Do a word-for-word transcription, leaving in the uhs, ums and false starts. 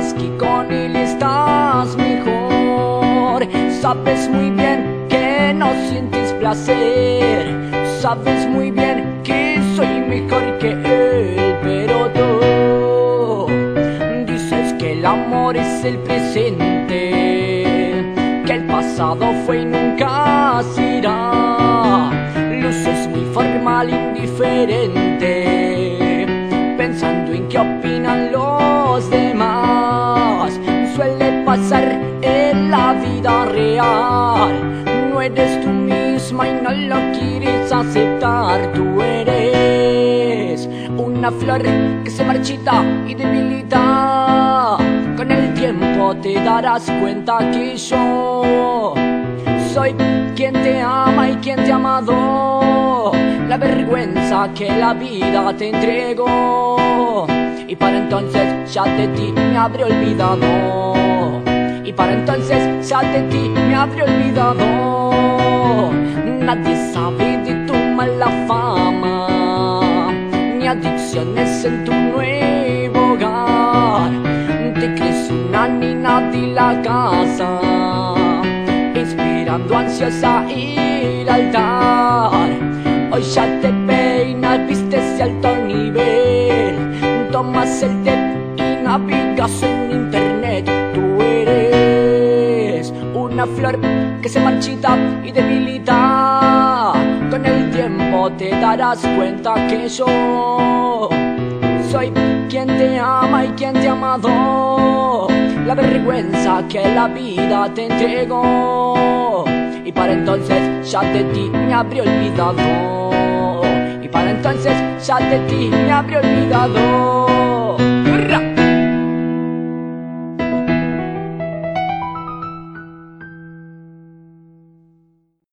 piensas que con él estás mejor. Sabes muy bien que no sientes placer, sabes muy bien que soy mejor que él, pero tú dices que el amor es el presente, que el pasado fue y nunca será. Luces muy formal, indiferente, pensando en qué opinan los demás. Suele pasar en la vida real, no eres tú misma y no lo quieres aceptar. Tú eres una flor que se marchita y debilita. Con el tiempo te darás cuenta que yo soy quien te ama y quien te ha amado. La vergüenza que la vida te entregó, y para entonces ya de ti me habré olvidado. Y para entonces ya de ti me habré olvidado. Nadie sabe de tu mala fama, ni adicciones en tu nuevo hogar. Te crees una nena de la casa, esperando ansiosa ir al altar. Hoy ya te peinas, vistes de alto nivel, tomas el té y navegas en internet. Tú eres una flor que se marchita y debilita. Con el tiempo te darás cuenta que yo soy quien te ama y quien te ha amado. La vergüenza que la vida te entregó, y para entonces ya de ti me habré olvidado. Y para entonces ya de ti me habré olvidado.